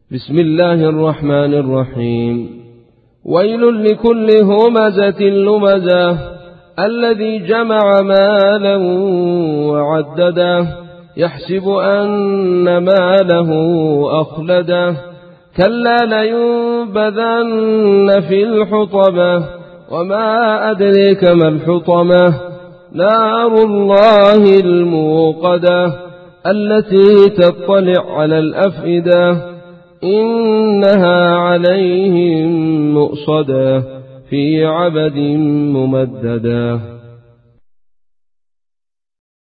بسم الله الرحمن الرحيم. ويل لكل همزة لمزة الذي جمع مالا وعدده يحسب أن ماله أخلده كلا لينبذن في الحطمة وما أدريك ما الحطمة نار الله الموقدة التي تطلع على الأفئدة إنها عليهم مؤصدة في عبد ممددة.